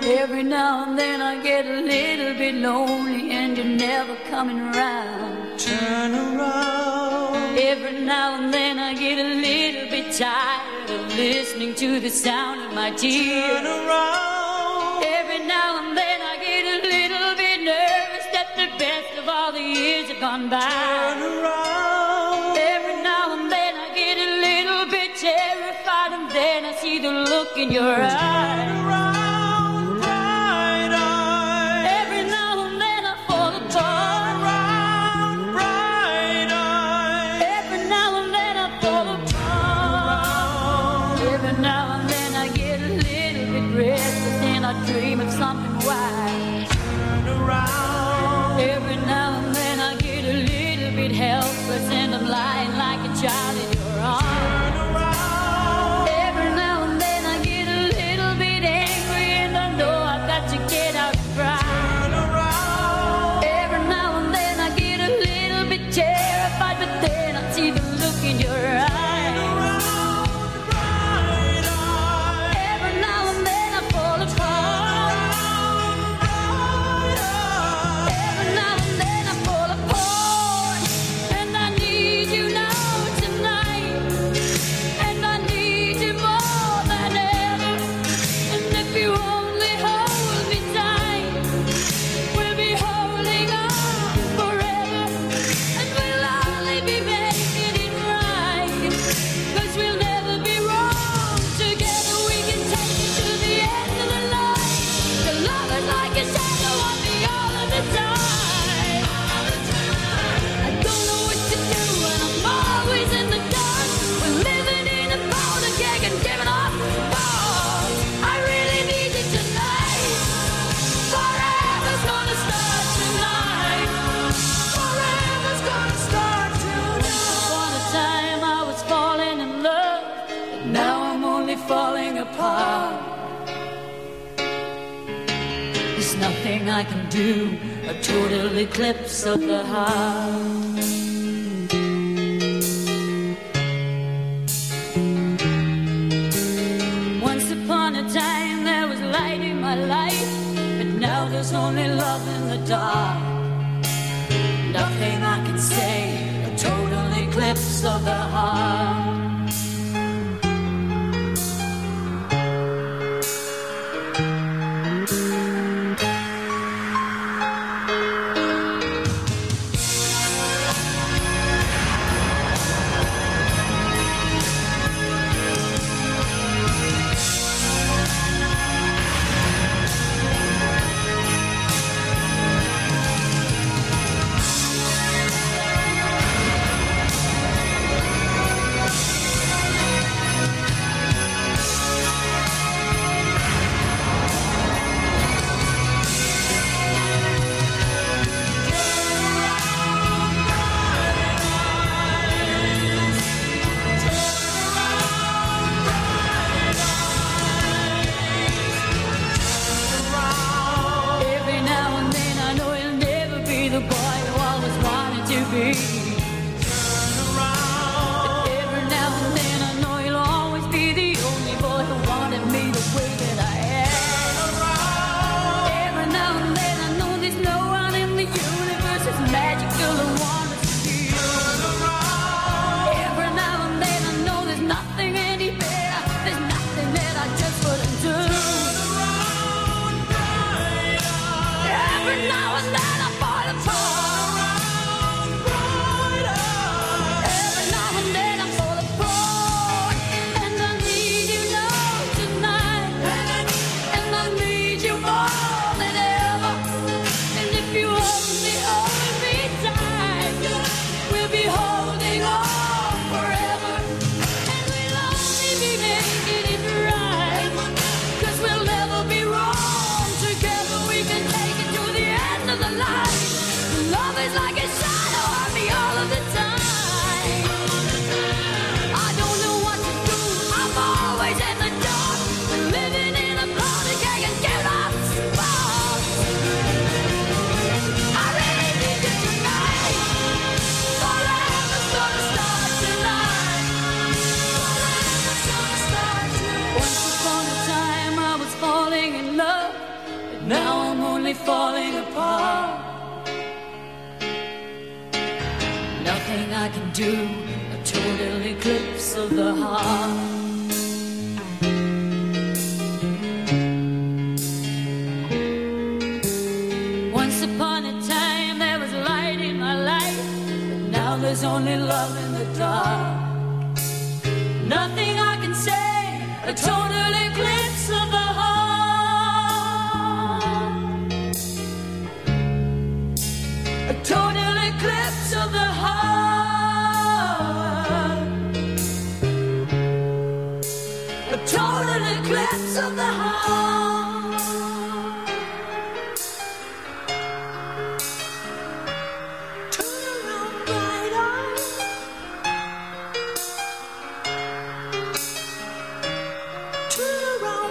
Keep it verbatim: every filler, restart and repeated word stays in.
Every now and then I get a little bit lonely and you're never coming around. Turn around. Every now and then I get a little bit tired of listening to the sound of my tears. Turn around. Every now and then I get a little bit nervous that the best of all the years have gone by. Turn around. Every now and then I get a little bit terrified and then I see the look in your eyes. Turn around. Dream of something wise. Turn around. Every now and then I get a little bit helpless and I'm lying like a child in your arms. Turn around. Every now and then I get a little bit angry and I know I've got to get out and cry. Turn around. Every now and then I get a little bit terrified, but then I see the look in your eyes. Falling apart. There's nothing I can do, a total eclipse of the heart. Once upon a time there was light in my life, but now there's only love in the dark. Nothing I can say, a total eclipse of the heart. Now I'm only falling apart. Nothing I can do, a total eclipse of the heart. Once upon a time there was light in my life, but now there's only love in the dark. Nothing I can say, a total eclipse of the heart. A total eclipse of the heart. A total eclipse of the heart. Turn around, bright eyes. Turn around.